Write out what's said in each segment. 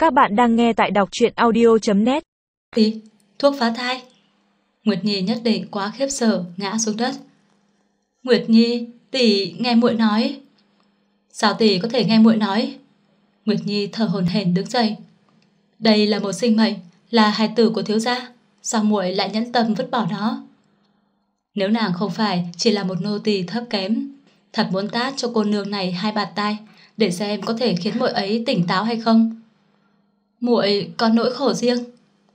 Các bạn đang nghe tại đọc truyện audio.net. Gì? Thuốc phá thai? Nguyệt Nhi nhất định quá khiếp sợ, ngã xuống đất. Nguyệt Nhi, tỷ nghe muội nói. Sao tỷ có thể nghe muội nói? Nguyệt Nhi thở hổn hển đứng dậy. Đây là một sinh mệnh, là hài tử của thiếu gia, sao muội lại nhẫn tâm vứt bỏ nó? Nếu nàng không phải chỉ là một nô tỳ thấp kém, thật muốn tát cho cô nương này 2 bạt tai để xem có thể khiến muội ấy tỉnh táo hay không. Muội có nỗi khổ riêng.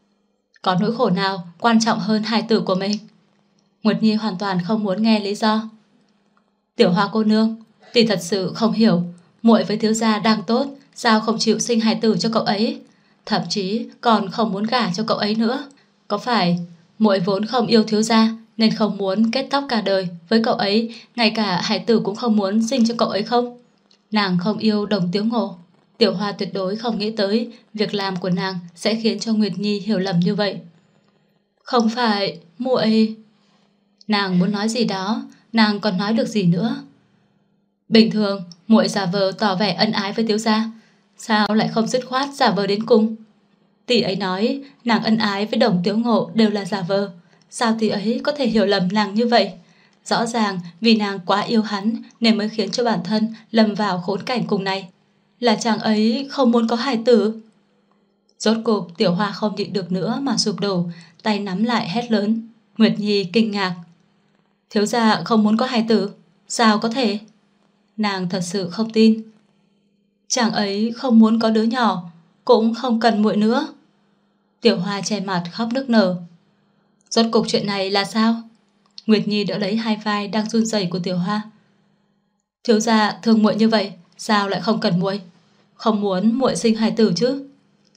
Có nỗi khổ nào quan trọng hơn hài tử của mình? Nguyệt Nhi hoàn toàn không muốn nghe lý do. Tiểu Hoa cô nương, tỷ thật sự không hiểu, muội với thiếu gia đang tốt, sao không chịu sinh hài tử cho cậu ấy, thậm chí còn không muốn gả cho cậu ấy nữa. Có phải muội vốn không yêu thiếu gia nên không muốn kết tóc cả đời với cậu ấy, ngay cả hài tử cũng không muốn sinh cho cậu ấy không? Nàng không yêu Đồng Tiếu Ngộ. Tiểu Hoa tuyệt đối không nghĩ tới việc làm của nàng sẽ khiến cho Nguyệt Nhi hiểu lầm như vậy. Không phải, muội... Nàng muốn nói gì đó, nàng còn nói được gì nữa? Bình thường, muội giả vờ tỏ vẻ ân ái với thiếu gia, sao lại không dứt khoát giả vờ đến cùng? Tỷ ấy nói nàng ân ái với Đồng Tiếu Ngộ đều là giả vờ, sao tỷ ấy có thể hiểu lầm nàng như vậy? Rõ ràng vì nàng quá yêu hắn nên mới khiến cho bản thân lâm vào khốn cảnh cùng này. Là chàng ấy không muốn có hài tử. Rốt cuộc Tiểu Hoa không nhịn được nữa mà sụp đổ, tay nắm lại hét lớn. Nguyệt Nhi kinh ngạc. Thiếu gia không muốn có hài tử? Sao có thể? Nàng thật sự không tin. Chàng ấy không muốn có đứa nhỏ, cũng không cần muội nữa. Tiểu Hoa che mặt khóc nức nở. Rốt cuộc chuyện này là sao? Nguyệt Nhi đỡ lấy hai vai đang run rẩy của Tiểu Hoa. Thiếu gia thương muội như vậy, sao lại không cần muội? Không muốn muội sinh hài tử chứ?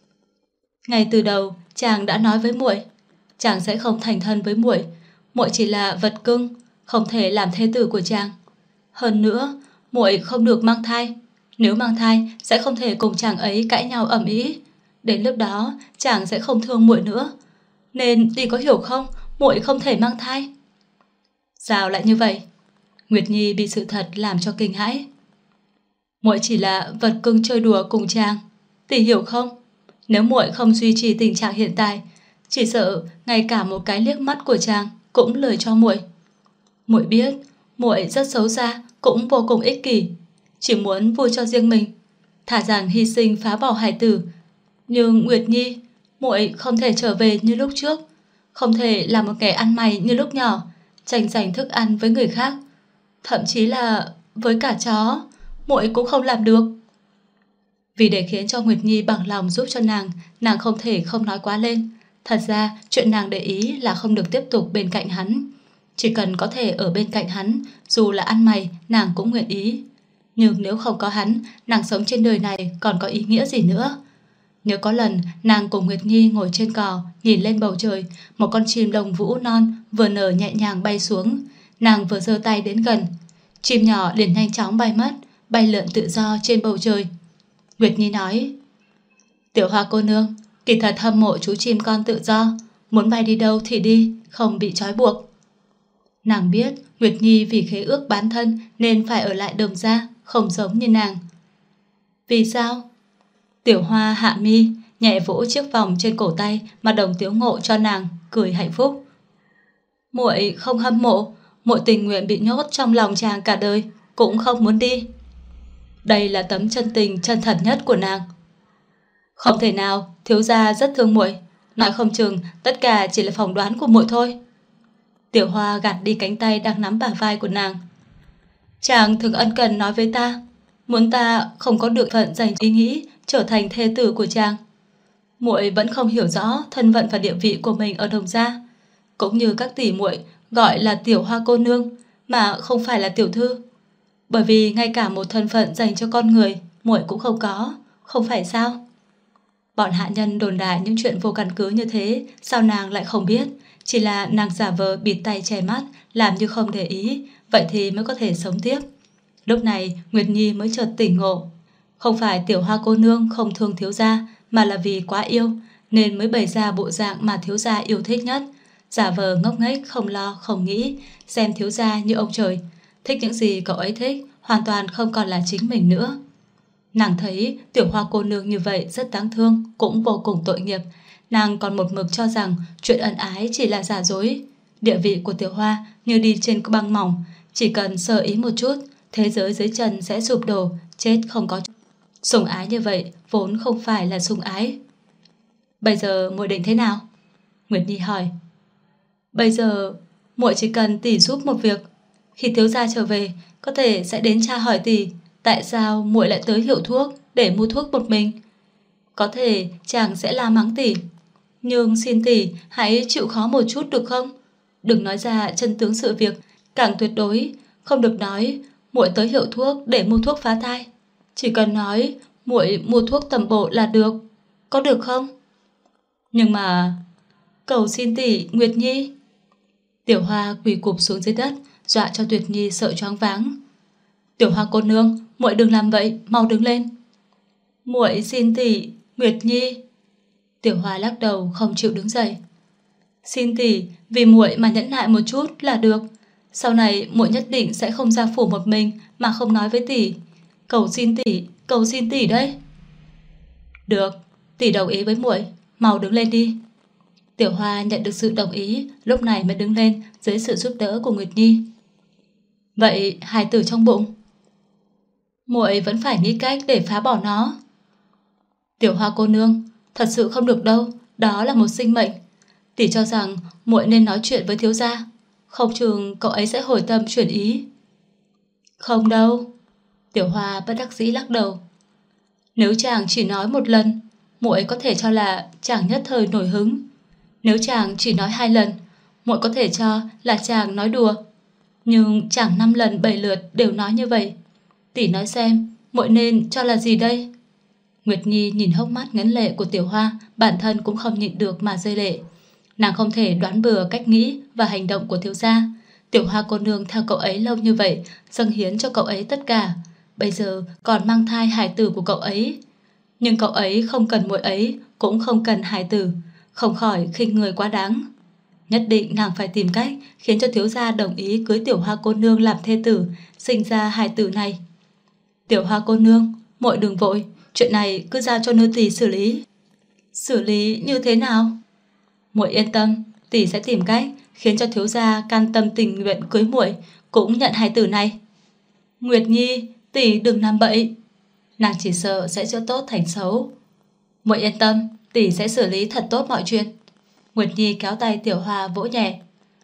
Ngay từ đầu chàng đã nói với muội, chàng sẽ không thành thân với muội, muội chỉ là vật cưng, không thể làm thê tử của chàng. Hơn nữa, muội không được mang thai, nếu mang thai sẽ không thể cùng chàng ấy cãi nhau ầm ĩ, đến lúc đó chàng sẽ không thương muội nữa. Nên tỷ có hiểu không, muội không thể mang thai. Sao lại như vậy? Nguyệt Nhi bị sự thật làm cho kinh hãi. Muội chỉ là vật cưng chơi đùa cùng chàng, tỷ hiểu không? Nếu muội không duy trì tình trạng hiện tại, chỉ sợ ngay cả một cái liếc mắt của chàng cũng lười cho muội. Muội biết muội rất xấu xa, cũng vô cùng ích kỷ, chỉ muốn vui cho riêng mình, thà rằng hy sinh phá bỏ hài tử. Nhưng Nguyệt Nhi, muội không thể trở về như lúc trước, không thể là một kẻ ăn mày như lúc nhỏ, tranh giành thức ăn với người khác, thậm chí là với cả chó, muội cũng không làm được. Vì để khiến cho Nguyệt Nhi bằng lòng giúp cho nàng không thể không nói quá lên. Thật ra chuyện nàng để ý là không được tiếp tục bên cạnh hắn, chỉ cần có thể ở bên cạnh hắn, dù là ăn mày nàng cũng nguyện ý. Nhưng nếu không có hắn, nàng sống trên đời này còn có ý nghĩa gì nữa? Nhớ có lần nàng cùng Nguyệt Nhi ngồi trên cỏ, nhìn lên bầu trời, một con chim lông vũ non vừa nở nhẹ nhàng bay xuống, nàng vừa giơ tay đến gần, chim nhỏ liền nhanh chóng bay mất, bay lượn tự do trên bầu trời. Nguyệt Nhi nói, Tiểu Hoa cô nương, kỳ thật hâm mộ chú chim con tự do, muốn bay đi đâu thì đi, không bị trói buộc. Nàng biết Nguyệt Nhi vì khế ước bán thân nên phải ở lại Đồng gia, không giống như nàng. Vì sao? Tiểu Hoa hạ mi, nhẹ vỗ chiếc vòng trên cổ tay mà Đồng Tiếu Ngộ cho nàng, cười hạnh phúc. Muội không hâm mộ, muội tình nguyện bị nhốt trong lòng chàng cả đời, cũng không muốn đi. Đây là tấm chân tình chân thật nhất của nàng. Không thể nào, thiếu gia rất thương muội, nói không chừng tất cả chỉ là phỏng đoán của muội thôi. Tiểu Hoa gạt đi cánh tay đang nắm bả vai của nàng. Chàng thường ân cần nói với ta, muốn ta không có được phận dành ý nghĩ trở thành thê tử của chàng. Muội vẫn không hiểu rõ thân phận và địa vị của mình ở Đồng gia, cũng như các tỷ muội gọi là Tiểu Hoa cô nương mà không phải là tiểu thư. Bởi vì ngay cả một thân phận dành cho con người muội cũng không có, không phải sao? Bọn hạ nhân đồn đại những chuyện vô căn cứ như thế, sao nàng lại không biết? Chỉ là nàng giả vờ bịt tay che mắt, làm như không để ý, vậy thì mới có thể sống tiếp. Lúc này Nguyệt Nhi mới chợt tỉnh ngộ. Không phải Tiểu Hoa cô nương không thương thiếu gia, mà là vì quá yêu nên mới bày ra bộ dạng mà thiếu gia yêu thích nhất, giả vờ ngốc nghếch không lo không nghĩ, xem thiếu gia như ông trời, thích những gì cậu ấy thích, hoàn toàn không còn là chính mình nữa. Nàng thấy Tiểu Hoa cô nương như vậy rất đáng thương, cũng vô cùng tội nghiệp. Nàng còn một mực cho rằng chuyện ân ái chỉ là giả dối. Địa vị của Tiểu Hoa như đi trên băng mỏng, chỉ cần sơ ý một chút, thế giới dưới chân sẽ sụp đổ, chết không có. Sủng ái như vậy vốn không phải là sủng ái. Bây giờ muội định thế nào? Nguyệt Nhi hỏi. Bây giờ muội chỉ cần tỷ giúp một việc. Khi thiếu gia trở về, có thể sẽ đến tra hỏi tỷ tại sao muội lại tới hiệu thuốc để mua thuốc một mình. Có thể chàng sẽ la mắng tỷ, nhưng xin tỷ hãy chịu khó một chút được không? Đừng nói ra chân tướng sự việc, càng tuyệt đối không được nói muội tới hiệu thuốc để mua thuốc phá thai. Chỉ cần nói muội mua thuốc tầm bổ là được, có được không? Nhưng mà cầu xin tỷ, Nguyệt Nhi. Tiểu Hoa quỳ cụp xuống dưới đất, dọa cho Tuyệt Nhi sợ choáng váng. Tiểu Hoa cô nương, muội đừng làm vậy, mau đứng lên. Muội xin tỷ, Nguyệt Nhi. Tiểu Hoa lắc đầu không chịu đứng dậy. Xin tỷ, vì muội mà nhẫn nại một chút là được. Sau này muội nhất định sẽ không ra phủ một mình mà không nói với tỷ. Cầu xin tỷ đấy. Được, tỷ đồng ý với muội, mau đứng lên đi. Tiểu Hoa nhận được sự đồng ý, lúc này mới đứng lên dưới sự giúp đỡ của Nguyệt Nhi. Vậy hài tử trong bụng? Muội vẫn phải nghĩ cách để phá bỏ nó. Tiểu Hoa cô nương, thật sự không được đâu, đó là một sinh mệnh. Tỷ cho rằng muội nên nói chuyện với thiếu gia, không chừng cậu ấy sẽ hồi tâm chuyển ý. Không đâu. Tiểu Hoa bất đắc dĩ lắc đầu. Nếu chàng chỉ nói một lần, muội có thể cho là chàng nhất thời nổi hứng. Nếu chàng chỉ nói 2 lần, muội có thể cho là chàng nói đùa. Nhưng chàng 5 lần 7 lượt đều nói như vậy. Tỷ nói xem, muội nên cho là gì đây? Nguyệt Nhi nhìn hốc mắt ngấn lệ của Tiểu Hoa, bản thân cũng không nhịn được mà rơi lệ. Nàng không thể đoán bừa cách nghĩ và hành động của thiếu gia. Tiểu Hoa cô nương theo cậu ấy lâu như vậy, dâng hiến cho cậu ấy tất cả. Bây giờ còn mang thai hài tử của cậu ấy. Nhưng cậu ấy không cần muội ấy, cũng không cần hài tử, không khỏi khinh người quá đáng. Nhất định nàng phải tìm cách khiến cho thiếu gia đồng ý cưới Tiểu Hoa cô nương làm thê tử, sinh ra hài tử này. Tiểu Hoa cô nương, muội đừng vội, chuyện này cứ giao cho nô tỳ xử lý. Xử lý như thế nào? Muội yên tâm, tỷ sẽ tìm cách khiến cho thiếu gia can tâm tình nguyện cưới muội, cũng nhận hài tử này. Nguyệt Nhi, tỷ đừng làm bậy. Nàng chỉ sợ sẽ chữa tốt thành xấu. Muội yên tâm, tỷ sẽ xử lý thật tốt mọi chuyện. Nguyệt Nhi kéo tay Tiểu Hoa vỗ nhẹ.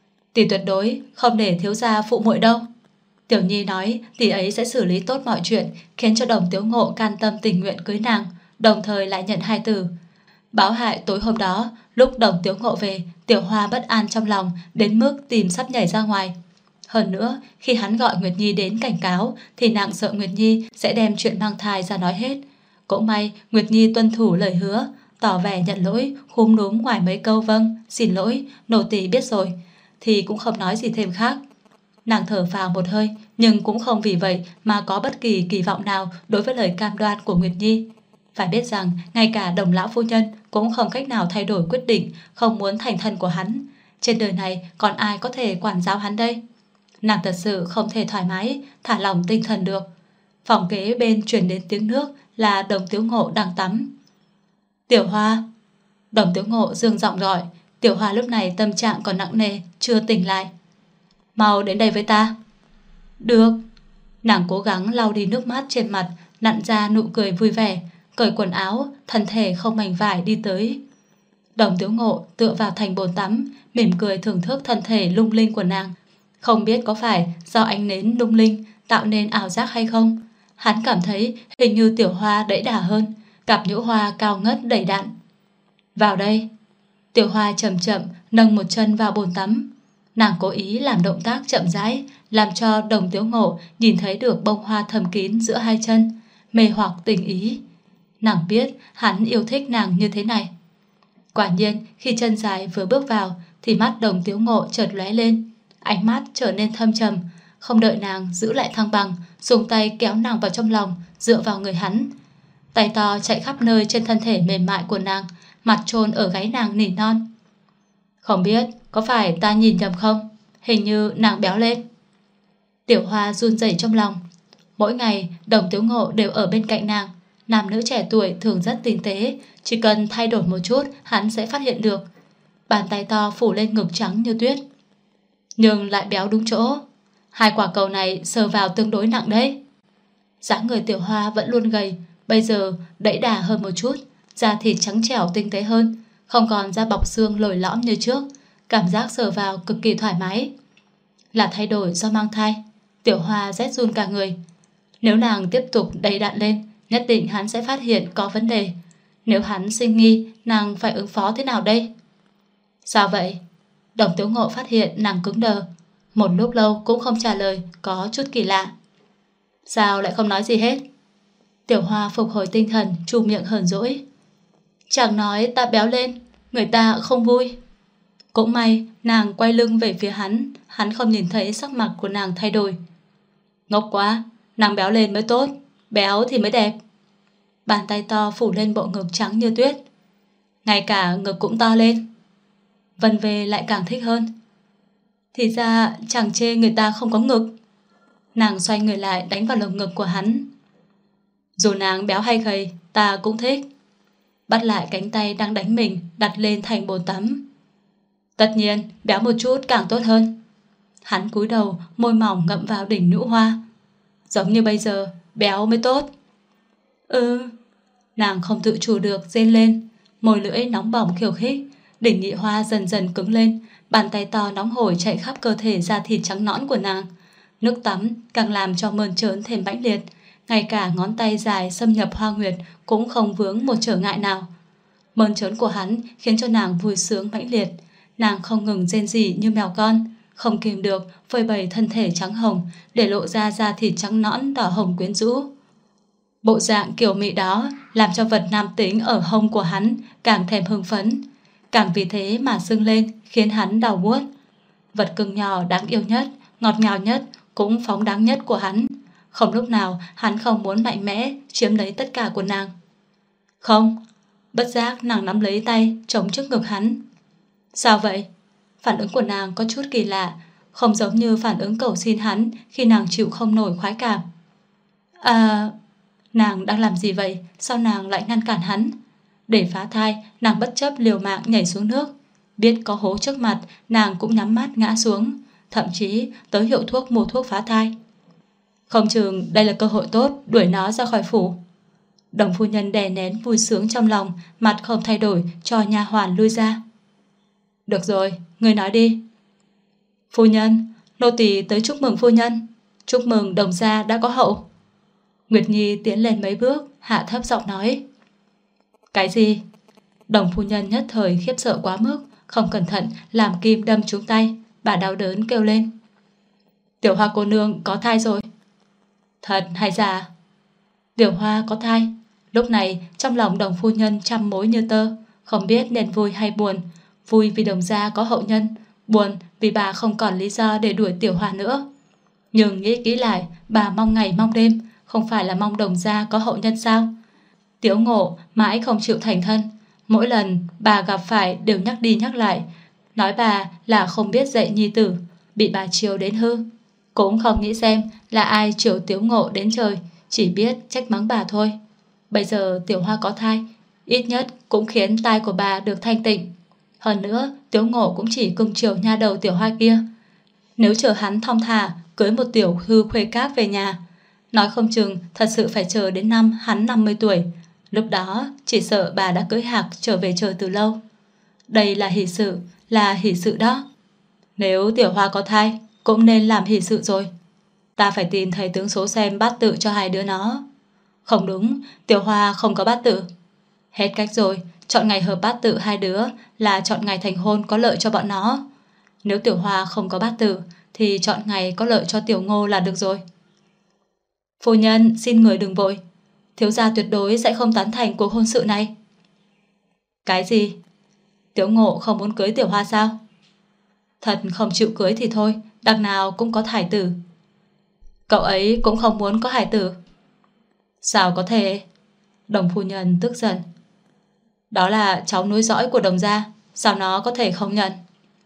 Tỷ tuyệt đối không để thiếu gia phụ muội đâu. Tiểu Nhi nói tỷ ấy sẽ xử lý tốt mọi chuyện, khiến cho Đồng Tiếu Ngộ can tâm tình nguyện cưới nàng, đồng thời lại nhận hài tử. Báo hại tối hôm đó, lúc Đồng Tiếu Ngộ về, Tiểu Hoa bất an trong lòng đến mức tim sắp nhảy ra ngoài. Hơn nữa, khi hắn gọi Nguyệt Nhi đến cảnh cáo thì nàng sợ Nguyệt Nhi sẽ đem chuyện mang thai ra nói hết. Cũng may Nguyệt Nhi tuân thủ lời hứa, tỏ vẻ nhận lỗi, khúm núm ngoài mấy câu vâng, xin lỗi, nô tỳ biết rồi, thì cũng không nói gì thêm khác. Nàng thở phào một hơi, nhưng cũng không vì vậy mà có bất kỳ kỳ vọng nào đối với lời cam đoan của Nguyệt Nhi. Phải biết rằng ngay cả Đồng lão phu nhân cũng không cách nào thay đổi quyết định không muốn thành thân của hắn. Trên đời này còn ai có thể quản giáo hắn đây? Nàng thật sự không thể thoải mái, thả lỏng tinh thần được. Phòng kế bên truyền đến tiếng nước là Đồng Tiếu Ngộ đang tắm. Tiểu Hoa. Đồng Tiếu Ngộ dương giọng gọi. Tiểu Hoa lúc này tâm trạng còn nặng nề, chưa tỉnh lại. Mau đến đây với ta. Được. Nàng cố gắng lau đi nước mắt trên mặt, nặn ra nụ cười vui vẻ, cởi quần áo, thân thể không mảnh vải đi tới. Đồng Tiếu Ngộ tựa vào thành bồn tắm, mỉm cười thưởng thức thân thể lung linh của nàng. Không biết có phải do ánh nến lung linh tạo nên ảo giác hay không, hắn cảm thấy hình như Tiểu Hoa đẫy đà hơn, cặp nhũ hoa cao ngất đầy đặn. Vào đây. Tiểu Hoa chậm chậm nâng một chân vào bồn tắm. Nàng cố ý làm động tác chậm rãi, làm cho Đồng Tiếu Ngộ nhìn thấy được bông hoa thầm kín giữa hai chân, mê hoặc tình ý. Nàng biết hắn yêu thích nàng như thế này. Quả nhiên khi chân dài vừa bước vào thì mắt Đồng Tiếu Ngộ chợt lóe lên, ánh mắt trở nên thâm trầm. Không đợi nàng giữ lại thăng bằng, dùng tay kéo nàng vào trong lòng, dựa vào người hắn. Tay to chạy khắp nơi trên thân thể mềm mại của nàng, mặt chôn ở gáy nàng nỉ non. Không biết có phải ta nhìn nhầm không? Hình như nàng béo lên. Tiểu Hoa run rẩy trong lòng. Mỗi ngày Đồng Tiếu Ngộ đều ở bên cạnh nàng, Nam nữ trẻ tuổi thường rất tinh tế, chỉ cần thay đổi một chút hắn sẽ phát hiện được. Bàn tay to phủ lên ngực trắng như tuyết, nhưng lại béo đúng chỗ. Hai quả cầu này sờ vào tương đối nặng đấy. Dáng người Tiểu Hoa vẫn luôn gầy, bây giờ đẫy đà hơn một chút, da thịt trắng trẻo tinh tế hơn, không còn da bọc xương lồi lõm như trước. Cảm giác sờ vào cực kỳ thoải mái. Là thay đổi do mang thai. Tiểu Hoa rét run cả người. Nếu nàng tiếp tục đầy đặn lên, nhất định hắn sẽ phát hiện có vấn đề. Nếu hắn sinh nghi, nàng phải ứng phó thế nào đây? Sao vậy? Đồng Tiếu Ngộ phát hiện nàng cứng đờ, một lúc lâu cũng không trả lời, có chút kỳ lạ. Sao lại không nói gì hết? Tiểu Hoa phục hồi tinh thần, trù miệng hờn dỗi. Chẳng nói ta béo lên, người ta không vui. Cũng may nàng quay lưng về phía hắn, hắn không nhìn thấy sắc mặt của nàng thay đổi. Ngốc quá, nàng béo lên mới tốt, béo thì mới đẹp. Bàn tay to phủ lên bộ ngực trắng như tuyết, ngay cả ngực cũng to lên. Vân Về lại càng thích hơn. Thì ra chẳng chê người ta không có ngực. Nàng xoay người lại đánh vào lồng ngực của hắn. Dù nàng béo hay gầy, ta cũng thích. Bắt lại cánh tay đang đánh mình, đặt lên thành bồn tắm. Tất nhiên béo một chút càng tốt hơn. Hắn cúi đầu, môi mỏng ngậm vào đỉnh nhũ hoa. Giống như bây giờ, béo mới tốt. Nàng không tự chủ được rên lên, môi lưỡi nóng bỏng khiêu khích. Đỉnh nhị hoa dần dần cứng lên, bàn tay to nóng hổi chạy khắp cơ thể da thịt trắng nõn của nàng. Nước tắm càng làm cho mơn trớn thêm mãnh liệt. Ngay cả ngón tay dài xâm nhập hoa huyệt cũng không vướng một trở ngại nào. Mơn trớn của hắn khiến cho nàng vui sướng mãnh liệt. Nàng không ngừng rên rỉ như mèo con, không kìm được phơi bày thân thể trắng hồng, để lộ ra da thịt trắng nõn đỏ hồng quyến rũ. Bộ dạng kiều mị đó làm cho vật nam tính ở hông của hắn càng thêm hưng phấn, càng vì thế mà sưng lên, khiến hắn đau buốt. Vật cưng nhỏ đáng yêu nhất, ngọt ngào nhất, cũng phóng đáng nhất của hắn. Không lúc nào hắn không muốn mạnh mẽ chiếm lấy tất cả của nàng. Không. Bất giác nàng nắm lấy tay chống trước ngực hắn. Sao vậy? Phản ứng của nàng có chút kỳ lạ, không giống như phản ứng cầu xin hắn khi nàng chịu không nổi khoái cảm. Nàng đang làm gì vậy? Sao nàng lại ngăn cản hắn? Để phá thai, nàng bất chấp liều mạng nhảy xuống nước. Biết có hố trước mặt, nàng cũng nhắm mắt ngã xuống, thậm chí tới hiệu thuốc mua thuốc phá thai. Không chừng đây là cơ hội tốt đuổi nó ra khỏi phủ. Đồng phu nhân đè nén vui sướng trong lòng, mặt không thay đổi, cho nha hoàn lui ra. Được rồi, ngươi nói đi. Phu nhân, nô tỳ tới chúc mừng phu nhân. Chúc mừng Đồng gia đã có hậu. Nguyệt Nhi tiến lên mấy bước, hạ thấp giọng nói. Cái gì? Đồng phu nhân nhất thời khiếp sợ quá mức, không cẩn thận làm kim đâm trúng tay. Bà đau đớn kêu lên. Tiểu Hoa cô nương có thai rồi. Thật hay giả? Tiểu Hoa có thai. Lúc này trong lòng đồng phu nhân trăm mối như tơ, không biết nên vui hay buồn. Vui vì Đồng gia có hậu nhân, buồn vì bà không còn lý do để đuổi Tiểu Hoa nữa. Nhưng nghĩ kỹ lại, bà mong ngày mong đêm, không phải là mong Đồng gia có hậu nhân sao? Tiếu Ngộ mãi không chịu thành thân, mỗi lần bà gặp phải đều nhắc đi nhắc lại, nói bà là không biết dạy nhi tử, bị bà chiều đến hư. Cũng không nghĩ xem là ai chiều Tiếu Ngộ đến trời, chỉ biết trách mắng bà thôi. Bây giờ Tiểu Hoa có thai, ít nhất cũng khiến tai của bà được thanh tịnh. Hơn nữa Tiếu Ngộ cũng chỉ cưng chiều nha đầu Tiểu Hoa kia. Nếu chờ hắn thong thả cưới một tiểu hư khuê các về nhà, nói không chừng thật sự phải chờ đến năm hắn 50 tuổi. Lúc đó chỉ sợ bà đã cưới hạc trở về trời từ lâu. Đây là hỷ sự đó. Nếu Tiểu Hoa có thai cũng nên làm hỷ sự rồi. Ta phải tìm thầy tướng số xem bát tự cho hai đứa nó. Không đúng, Tiểu Hoa không có bát tự. Hết cách rồi, chọn ngày hợp bát tự hai đứa là chọn ngày thành hôn có lợi cho bọn nó. Nếu Tiểu Hoa không có bát tự thì chọn ngày có lợi cho Tiểu Ngô là được rồi. Phu nhân xin người đừng vội, thiếu gia tuyệt đối sẽ không tán thành cuộc hôn sự này. Cái gì? Tiếu Ngộ không muốn cưới Tiểu Hoa sao? Thật không chịu cưới thì thôi, đằng nào cũng có hài tử. Cậu ấy cũng không muốn có hài tử. Sao có thể? Đồng phu nhân tức giận. Đó là cháu nối dõi của Đồng gia, sao nó có thể không nhận?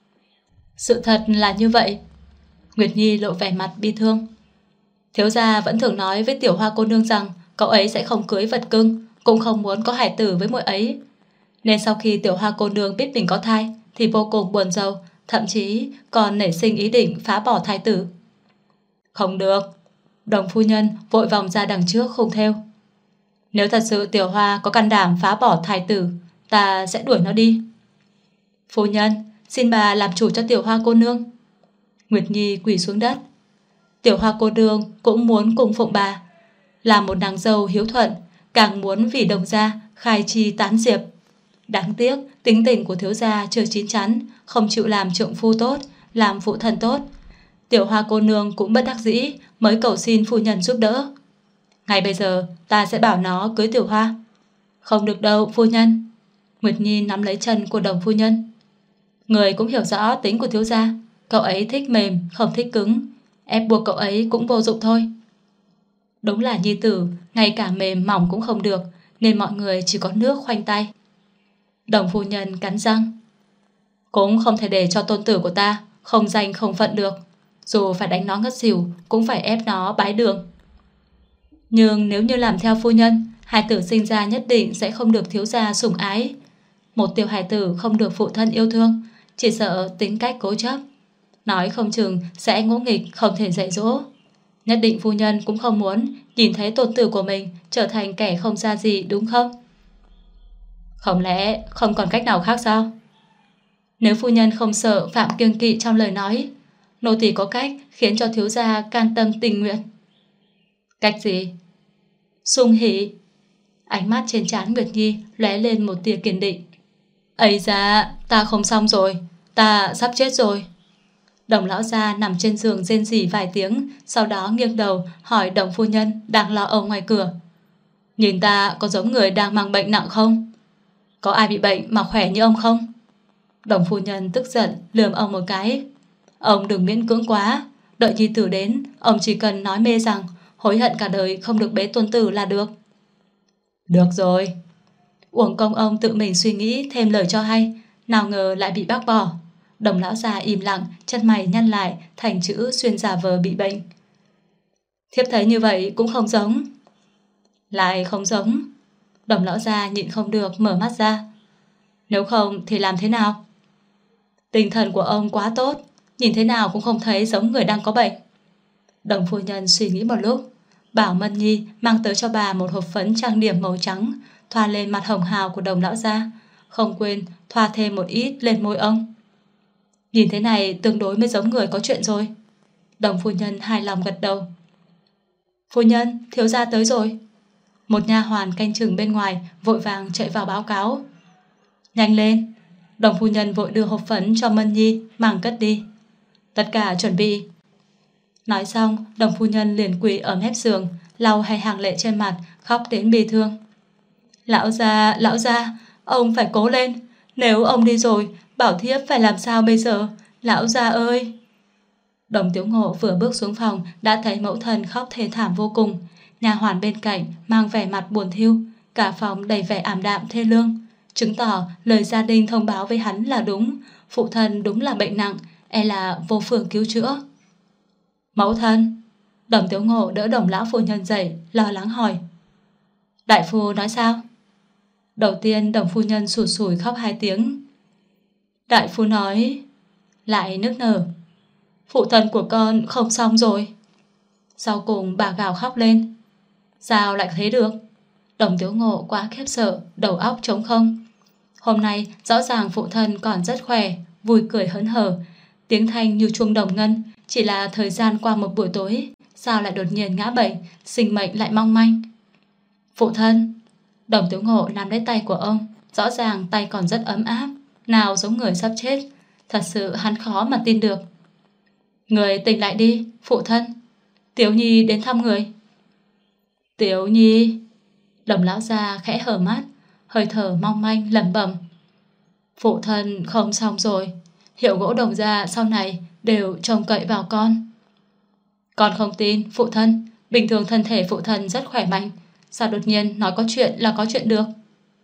Sự thật là như vậy. Nguyệt Nhi lộ vẻ mặt bi thương. Thiếu gia vẫn thường nói với Tiểu Hoa cô nương rằng cậu ấy sẽ không cưới vật cưng, cũng không muốn có hài tử với muội ấy. Nên sau khi Tiểu Hoa cô nương biết mình có thai thì vô cùng buồn rầu, thậm chí còn nảy sinh ý định phá bỏ thai tử. Không được. Đồng phu nhân vội vòng ra đằng trước khung thêu. Nếu thật sự Tiểu Hoa có can đảm phá bỏ thai tử, ta sẽ đuổi nó đi. Phu nhân, xin bà làm chủ cho Tiểu Hoa cô nương. Nguyệt Nhi quỳ xuống đất. Tiểu Hoa cô nương cũng muốn cung phụng bà, là một nàng dâu hiếu thuận, càng muốn vì Đồng gia khai chi tán diệp. Đáng tiếc tính tình của thiếu gia chưa chín chắn, không chịu làm trượng phu tốt, làm phụ thân tốt. Tiểu Hoa cô nương cũng bất đắc dĩ mới cầu xin phu nhân giúp đỡ. Ngay bây giờ ta sẽ bảo nó cưới Tiểu Hoa. Không được đâu phu nhân. Nguyệt Nhi nắm lấy chân của Đồng phu nhân. Người cũng hiểu rõ tính của thiếu gia, cậu ấy thích mềm không thích cứng, ép buộc cậu ấy cũng vô dụng thôi. Đúng là nhi tử ngay cả mềm mỏng cũng không được, nên mọi người chỉ có nước khoanh tay. Đồng phu nhân cắn răng. Cũng không thể để cho tôn tử của ta không danh không phận được. Dù phải đánh nó ngất xỉu cũng phải ép nó bái đường. Nhưng nếu như làm theo phu nhân, hài tử sinh ra nhất định sẽ không được thiếu gia sủng ái. Một tiểu hài tử không được phụ thân yêu thương, chỉ sợ tính cách cố chấp, nói không chừng sẽ ngỗ nghịch không thể dạy dỗ. Nhất định phu nhân cũng không muốn nhìn thấy tôn tử của mình trở thành kẻ không ra gì đúng không? Không lẽ không còn cách nào khác sao? Nếu phu nhân không sợ phạm kiêng kỵ trong lời nói, nô tỳ có cách khiến cho thiếu gia can tâm tình nguyện. Cách gì? Sung hỉ. Ánh mắt trên trán Nguyệt Nhi lóe lên một tia kiên định. Ây da, ta không xong rồi, ta sắp chết rồi. Đồng lão gia nằm trên giường rên rỉ vài tiếng, sau đó nghiêng đầu hỏi Đồng phu nhân đang lo âu ngoài cửa. Nhìn ta có giống người đang mang bệnh nặng không? Có ai bị bệnh mà khỏe như ông không? Đồng phu nhân tức giận lườm ông một cái. Ông đừng miễn cưỡng quá, đợi nhi tử đến, ông chỉ cần nói mê rằng hối hận cả đời không được bế tôn tử là được. Được rồi. Uổng công ông tự mình suy nghĩ thêm lời cho hay, nào ngờ lại bị bác bỏ. Đồng lão già im lặng, chân mày nhăn lại thành chữ xuyên giả vờ bị bệnh. Thiếp thấy như vậy cũng không giống. Lại không giống. Đồng lão già nhịn không được mở mắt ra. Nếu không thì làm thế nào? Tinh thần của ông quá tốt, nhìn thế nào cũng không thấy giống người đang có bệnh. Đồng phu nhân suy nghĩ một lúc, bảo Mân Nhi mang tới cho bà một hộp phấn trang điểm màu trắng, thoa lên mặt hồng hào của Đồng lão gia, không quên thoa thêm một ít lên môi ông. Nhìn thế này tương đối mới giống người có chuyện rồi. Đồng phu nhân hài lòng gật đầu. Phu nhân, thiếu gia tới rồi. Một nha hoàn canh chừng bên ngoài vội vàng chạy vào báo cáo. Nhanh lên. Đồng phu nhân vội đưa hộp phấn cho Mân Nhi mang cất đi. Tất cả chuẩn bị. Nói xong, đồng phu nhân liền quỳ ở mép giường, lau hai hàng lệ trên mặt, khóc đến bi thương. Lão gia, ông phải cố lên. Nếu ông đi rồi, bảo thiếp phải làm sao bây giờ? Lão gia ơi! Đồng Tiểu Ngộ vừa bước xuống phòng đã thấy mẫu thân khóc thê thảm vô cùng. Nha hoàn bên cạnh mang vẻ mặt buồn thiu, cả phòng đầy vẻ ảm đạm thê lương, chứng tỏ lời gia đình thông báo với hắn là đúng. Phụ thân đúng là bệnh nặng, e là vô phương cứu chữa. Mẫu thân! Đồng Tiểu Ngộ đỡ Đồng lão phu nhân dậy, lo lắng hỏi. Đại phu nói sao? Đầu tiên Đồng phu nhân sụt sùi khóc 2 tiếng. Đại phu nói... Lại nức nở. Phụ thân của con không xong rồi. Sau cùng bà gào khóc lên. Sao lại thế được? Đồng Tiểu Ngộ quá khiếp sợ, đầu óc trống không. Hôm nay rõ ràng phụ thân còn rất khỏe, vui cười hớn hở, tiếng thanh như chuông đồng ngân. Chỉ là thời gian qua một buổi tối, sao lại đột nhiên ngã bệnh, sinh mệnh lại mong manh. Phụ thân! Đồng Tiểu Ngộ nắm lấy tay của ông, rõ ràng tay còn rất ấm áp, nào giống người sắp chết. Thật sự hắn khó mà tin được. Người tỉnh lại đi, phụ thân. Tiểu Nhi đến thăm người. Tiểu Nhi... Đồng lão già khẽ hở mắt, hơi thở mong manh lẩm bẩm. Phụ thân không xong rồi. Hiệu gỗ Đồng gia sau này đều trông cậy vào con. Con không tin, phụ thân. Bình thường thân thể phụ thân rất khỏe mạnh, sao đột nhiên nói có chuyện là có chuyện được?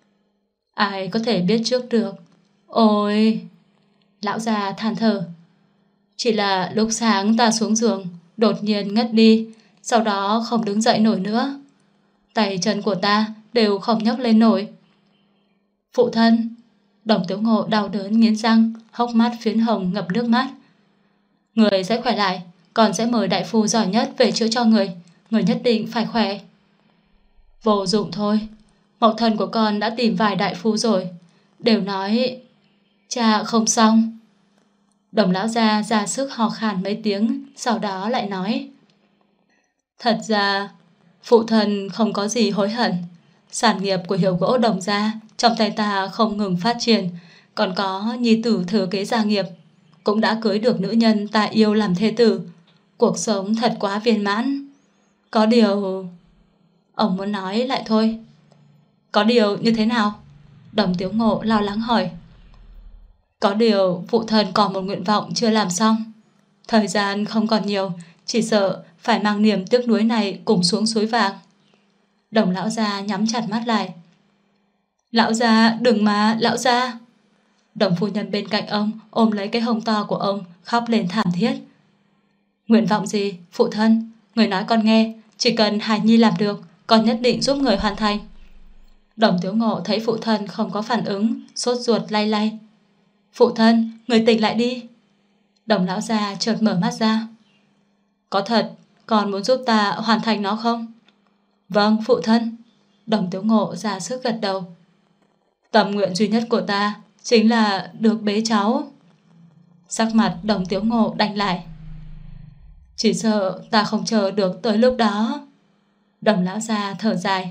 Ai có thể biết trước được? Ôi... Lão già than thở. Chỉ là lúc sáng ta xuống giường, đột nhiên ngất đi, sau đó không đứng dậy nổi nữa. tay chân của ta đều không nhấc lên nổi. Phụ thân. Đồng Tiếu Ngộ đau đớn nghiến răng, hốc mắt phiến hồng ngập nước mắt. Người sẽ khỏe lại, con sẽ mời đại phu giỏi nhất về chữa cho người nhất định phải khỏe. Vô dụng thôi, mẫu thân của con đã tìm vài đại phu rồi, đều nói cha không xong. Đồng lão gia ra sức hò khan mấy tiếng, sau đó lại nói: Thật ra phụ thân không có gì hối hận. Sản nghiệp của hiệu gỗ Đồng gia trong tay ta không ngừng phát triển, còn có nhi tử thừa kế gia nghiệp, cũng đã cưới được nữ nhân ta yêu làm thê tử. Cuộc sống thật quá viên mãn. Có điều... Ông muốn nói lại thôi. Có điều như thế nào? Đồng Tiếu Ngộ lo lắng hỏi. Có điều phụ thân còn một nguyện vọng chưa làm xong. Thời gian không còn nhiều, chỉ sợ phải mang niềm tiếc nuối này cùng xuống suối vàng. Đồng lão gia nhắm chặt mắt lại. Lão gia, đừng mà, lão gia. Đồng phu nhân bên cạnh ông ôm lấy cái hông to của ông, khóc lên thảm thiết. Nguyện vọng gì, phụ thân? Người nói con nghe, chỉ cần hài nhi làm được, con nhất định giúp người hoàn thành. Đồng Tiếu Ngộ thấy phụ thân không có phản ứng, sốt ruột lay lay. Phụ thân, người tỉnh lại đi. Đồng lão già chợt mở mắt ra. Có thật, con muốn giúp ta hoàn thành nó không? Vâng, phụ thân. Đồng Tiếu Ngộ ra sức gật đầu. Tâm nguyện duy nhất của ta chính là được bế cháu. Sắc mặt Đồng Tiếu Ngộ đanh lại. Chỉ sợ ta không chờ được tới lúc đó. Đồng lão già thở dài.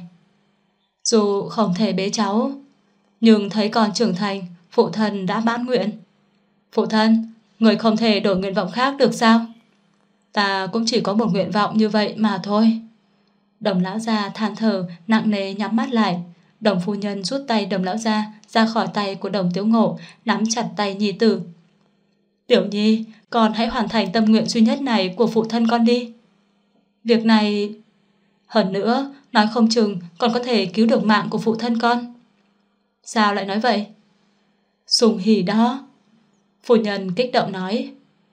Dù không thể bế cháu, nhưng thấy con trưởng thành, phụ thân đã mãn nguyện. Phụ thân, người không thể đổi nguyện vọng khác được sao? Ta cũng chỉ có một nguyện vọng như vậy mà thôi. Đồng lão già than thở, nặng nề nhắm mắt lại. Đồng phu nhân rút tay Đồng lão già ra khỏi tay của Đồng Tiếu Ngộ, nắm chặt tay nhi tử. Tiểu Nhi, con hãy hoàn thành tâm nguyện duy nhất này của phụ thân con đi. Việc này... Hơn nữa, nói không chừng còn có thể cứu được mạng của phụ thân con. Sao lại nói vậy? Sùng hỉ đó. Phu nhân kích động nói.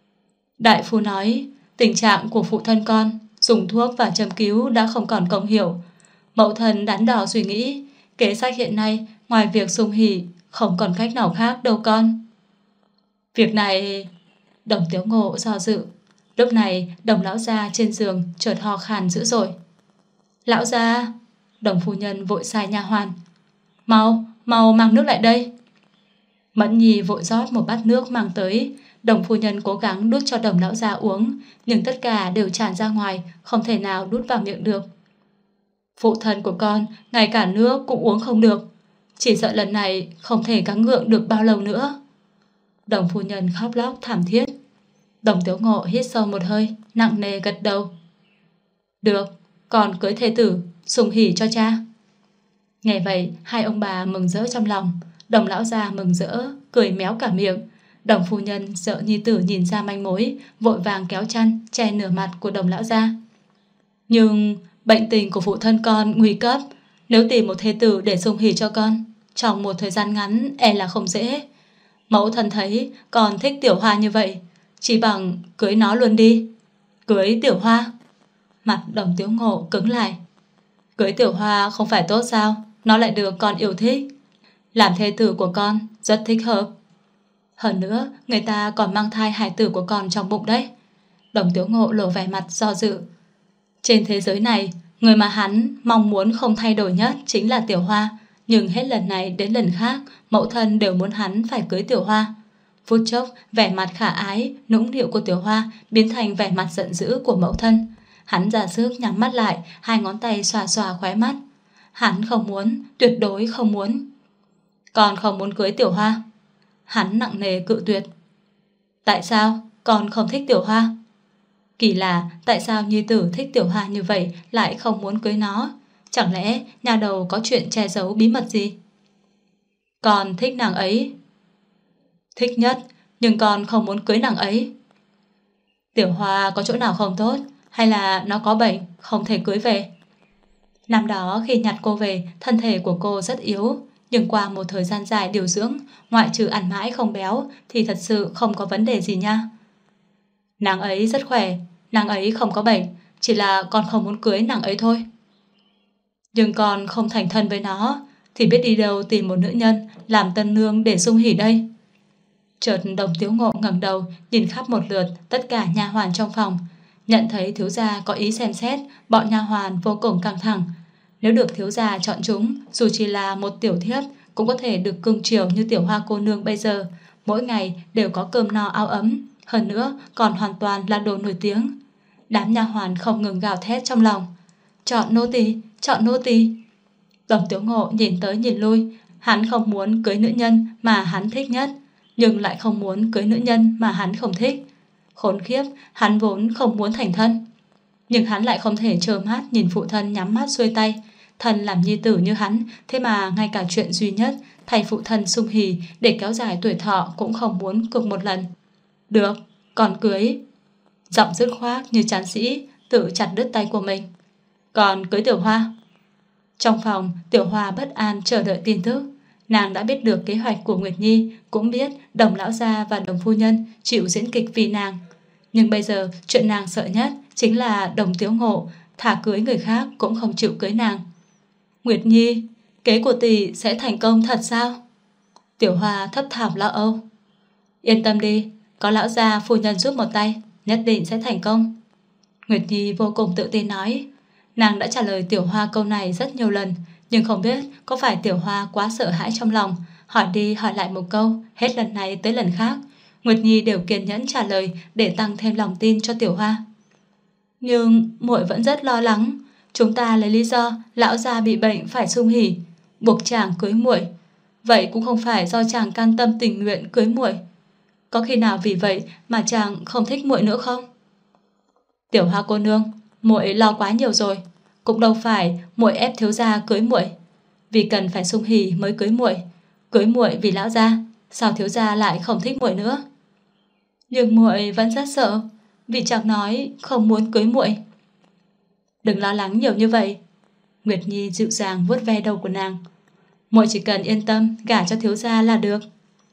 Đại phu nói, tình trạng của phụ thân con, dùng thuốc và châm cứu đã không còn công hiệu. Mẫu thân đắn đo suy nghĩ, kế sách hiện nay, ngoài việc sùng hỉ, không còn cách nào khác đâu con. Việc này... Đồng Tiếu Ngộ do dự. Lúc này, Đồng lão gia trên giường chợt ho khan dữ dội. Lão gia! Đồng phu nhân vội sai nha hoàn. Mau, mau mang nước lại đây. Mẫn Nhi vội rót một bát nước mang tới. Đồng phu nhân cố gắng đút cho Đồng lão gia uống, nhưng tất cả đều tràn ra ngoài, không thể nào đút vào miệng được. Phụ thân của con, ngay cả nước cũng uống không được. Chỉ sợ lần này không thể gắng gượng được bao lâu nữa. Đồng phu nhân khóc lóc thảm thiết. Đồng Tiếu Ngộ hít sâu một hơi, nặng nề gật đầu. Được, còn cưới thê tử, sùng hỉ cho cha. Nghe vậy, hai ông bà mừng rỡ trong lòng. Đồng lão gia mừng rỡ, cười méo cả miệng. Đồng phu nhân sợ nhi tử nhìn ra manh mối, vội vàng kéo chăn che nửa mặt của Đồng lão gia. Nhưng bệnh tình của phụ thân con nguy cấp, nếu tìm một thê tử để sùng hỉ cho con, trong một thời gian ngắn e là không dễ. Mẫu thân thấy con thích Tiểu Hoa như vậy, chỉ bằng cưới nó luôn đi. Cưới Tiểu Hoa. Mặt Đồng Tiếu Ngộ cứng lại. Cưới Tiểu Hoa không phải tốt sao? Nó lại được con yêu thích. Làm thê tử của con rất thích hợp. Hơn nữa, người ta còn mang thai hài tử của con trong bụng đấy. Đồng Tiếu Ngộ lộ vẻ mặt do dự. Trên thế giới này, người mà hắn mong muốn không thay đổi nhất chính là Tiểu Hoa. Nhưng hết lần này đến lần khác, mẫu thân đều muốn hắn phải cưới Tiểu Hoa. Phút chốc, vẻ mặt khả ái, nũng nịu của Tiểu Hoa biến thành vẻ mặt giận dữ của mẫu thân. Hắn ra sức nhắm mắt lại, hai ngón tay xòa xòa khóe mắt. Hắn không muốn, tuyệt đối không muốn. Con không muốn cưới Tiểu Hoa. Hắn nặng nề cự tuyệt. Tại sao con không thích Tiểu Hoa? Kỳ lạ, tại sao nhi tử thích Tiểu Hoa như vậy lại không muốn cưới nó? Chẳng lẽ nhà đầu có chuyện che giấu bí mật gì? Con thích nàng ấy. Thích nhất, nhưng con không muốn cưới nàng ấy. Tiểu Hoa có chỗ nào không tốt, hay là nó có bệnh, không thể cưới về? Năm đó khi nhặt cô về, thân thể của cô rất yếu, nhưng qua một thời gian dài điều dưỡng, ngoại trừ ăn mãi không béo thì thật sự không có vấn đề gì nha. Nàng ấy rất khỏe, nàng ấy không có bệnh, chỉ là con không muốn cưới nàng ấy thôi. Nhưng còn không thành thân với nó thì biết đi đâu tìm một nữ nhân làm tân nương để sung hỉ đây. Chợt Đồng Tiếu Ngộ ngẩng đầu nhìn khắp một lượt tất cả nha hoàn trong phòng, nhận thấy thiếu gia có ý xem xét, bọn nha hoàn vô cùng căng thẳng. Nếu được thiếu gia chọn chúng, dù chỉ là một tiểu thiếp cũng có thể được cưng chiều như tiểu hoa cô nương bây giờ, mỗi ngày đều có cơm no áo ấm, hơn nữa còn hoàn toàn là đồ nổi tiếng. Đám nha hoàn không ngừng gào thét trong lòng: chọn nô tỳ, chọn nô tỳ. Đồng Tiếu Ngộ nhìn tới nhìn lui, hắn không muốn cưới nữ nhân mà hắn thích nhất, nhưng lại không muốn cưới nữ nhân mà hắn không thích. Khốn khiếp, hắn vốn không muốn thành thân, nhưng hắn lại không thể trơ mắt nhìn phụ thân nhắm mắt xuôi tay. Thân làm nhi tử như hắn, thế mà ngay cả chuyện duy nhất thay phụ thân sung hỉ để kéo dài tuổi thọ cũng không muốn cùng một lần. Được, còn cưới. Giọng dứt khoát như tráng sĩ tự chặt đứt tay của mình. Còn cưới Tiểu Hoa. Trong phòng, Tiểu Hoa bất an chờ đợi tin tức. Nàng đã biết được kế hoạch của Nguyệt Nhi, cũng biết Đồng lão gia và Đồng phu nhân chịu diễn kịch vì nàng. Nhưng bây giờ chuyện nàng sợ nhất chính là Đồng Tiếu Ngộ thả cưới người khác cũng không chịu cưới nàng. Nguyệt Nhi, kế của tỷ sẽ thành công thật sao? Tiểu Hoa thấp thỏm lo âu. Yên tâm đi, có lão gia phu nhân giúp một tay, nhất định sẽ thành công. Nguyệt Nhi vô cùng tự tin nói. Nàng đã trả lời Tiểu Hoa câu này rất nhiều lần, nhưng không biết có phải Tiểu Hoa quá sợ hãi trong lòng, hỏi đi hỏi lại một câu, hết lần này tới lần khác Nguyệt Nhi đều kiên nhẫn trả lời để tăng thêm lòng tin cho Tiểu Hoa. Nhưng muội vẫn rất lo lắng, chúng ta lấy lý do lão gia bị bệnh phải sung hỉ, buộc chàng cưới muội. Vậy cũng không phải do chàng can tâm tình nguyện cưới muội. Có khi nào vì vậy mà chàng không thích muội nữa không? Tiểu Hoa cô nương, muội lo quá nhiều rồi, cũng đâu phải muội ép thiếu gia cưới muội, vì cần phải sung hỉ mới cưới muội vì lão gia, sao thiếu gia lại không thích muội nữa? Nhưng muội vẫn rất sợ, vì chàng nói không muốn cưới muội. Đừng lo lắng nhiều như vậy. Nguyệt Nhi dịu dàng vuốt ve đầu của nàng. Muội chỉ cần yên tâm gả cho thiếu gia là được.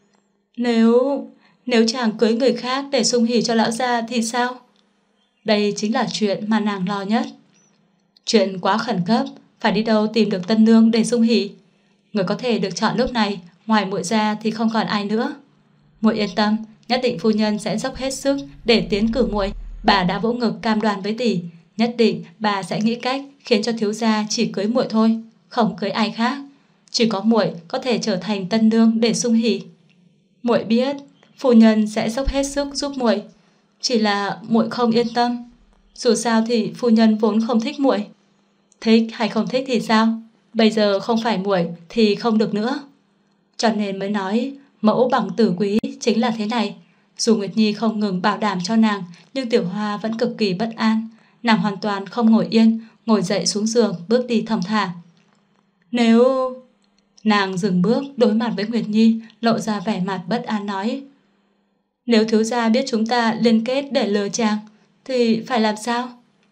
Nếu chàng cưới người khác để sung hỉ cho lão gia thì sao? Đây chính là chuyện mà nàng lo nhất. Chuyện quá khẩn cấp, phải đi đâu tìm được tân nương để sung hỉ. Người có thể được chọn lúc này ngoài muội ra thì không còn ai nữa. Muội yên tâm, nhất định phu nhân sẽ dốc hết sức để tiến cử muội. Bà đã vỗ ngực cam đoan với tỷ, nhất định bà sẽ nghĩ cách khiến cho thiếu gia chỉ cưới muội thôi, không cưới ai khác. Chỉ có muội có thể trở thành tân nương để sung hỉ. Muội biết phu nhân sẽ dốc hết sức giúp muội, chỉ là muội không yên tâm. Dù sao thì phu nhân vốn không thích muội. Thích hay không thích thì sao? Bây giờ không phải muội thì không được nữa. Cho nên mới nói mẫu bằng tử quý chính là thế này. Dù Nguyệt Nhi không ngừng bảo đảm cho nàng, nhưng Tiểu Hoa vẫn cực kỳ bất an. Nàng hoàn toàn không ngồi yên, ngồi dậy xuống giường, bước đi thong thả. Nếu... Nàng dừng bước đối mặt với Nguyệt Nhi, lộ ra vẻ mặt bất an nói. Nếu thiếu gia biết chúng ta liên kết để lừa chàng thì phải làm sao?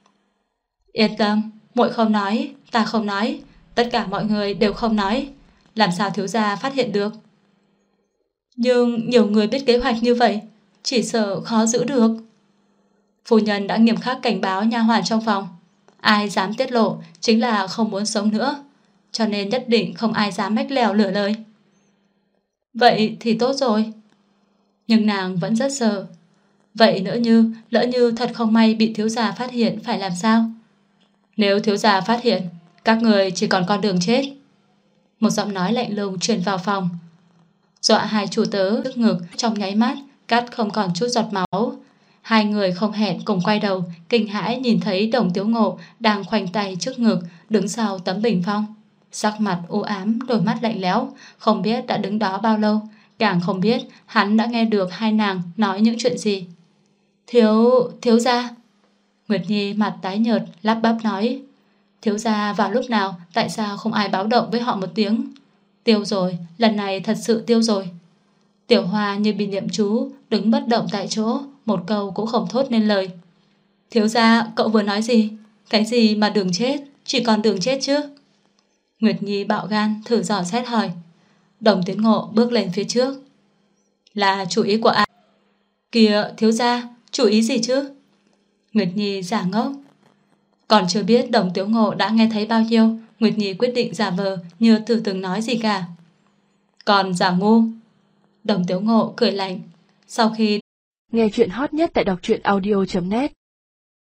Yên tâm, muội không nói, ta không nói, tất cả mọi người đều không nói. Làm sao thiếu gia phát hiện được? Nhưng nhiều người biết kế hoạch như vậy, chỉ sợ khó giữ được. Phu nhân đã nghiêm khắc cảnh báo nha hoàn trong phòng, ai dám tiết lộ chính là không muốn sống nữa, cho nên nhất định không ai dám mách lèo lửa lời. Vậy thì tốt rồi. Nhưng nàng vẫn rất sợ. Vậy lỡ như thật không may bị thiếu gia phát hiện phải làm sao? Nếu thiếu gia phát hiện, các người chỉ còn con đường chết. Một giọng nói lạnh lùng truyền vào phòng, dọa hai chủ tớ tức ngực trong nháy mắt, cắt không còn chút giọt máu. Hai người không hẹn cùng quay đầu, kinh hãi nhìn thấy Đồng Tiếu Ngộ đang khoanh tay trước ngực, đứng sau tấm bình phong. Sắc mặt u ám, đôi mắt lạnh lẽo, không biết đã đứng đó bao lâu, càng không biết hắn đã nghe được hai nàng nói những chuyện gì. Thiếu gia. Nguyệt Nhi mặt tái nhợt lắp bắp nói. Thiếu gia vào lúc nào, tại sao không ai báo động với họ một tiếng? Tiêu rồi, lần này thật sự tiêu rồi. Tiểu Hoa như bị niệm chú, đứng bất động tại chỗ, một câu cũng không thốt nên lời. Thiếu gia, cậu vừa nói gì? Cái gì mà đường chết, chỉ còn đường chết chứ? Nguyệt Nhi bạo gan thử dò xét hỏi. Đồng Tiến Ngộ bước lên phía trước. Là chủ ý của ai? Kìa thiếu gia, chủ ý gì chứ? Nguyệt Nhi giả ngốc. Còn chưa biết Đồng Tiếu Ngộ đã nghe thấy bao nhiêu, Nguyệt Nhi quyết định giả vờ như chưa từng nói gì cả. Còn giả ngu. Đồng Tiếu Ngộ cười lạnh. Sau khi nghe chuyện hot nhất tại đọc truyện audio.net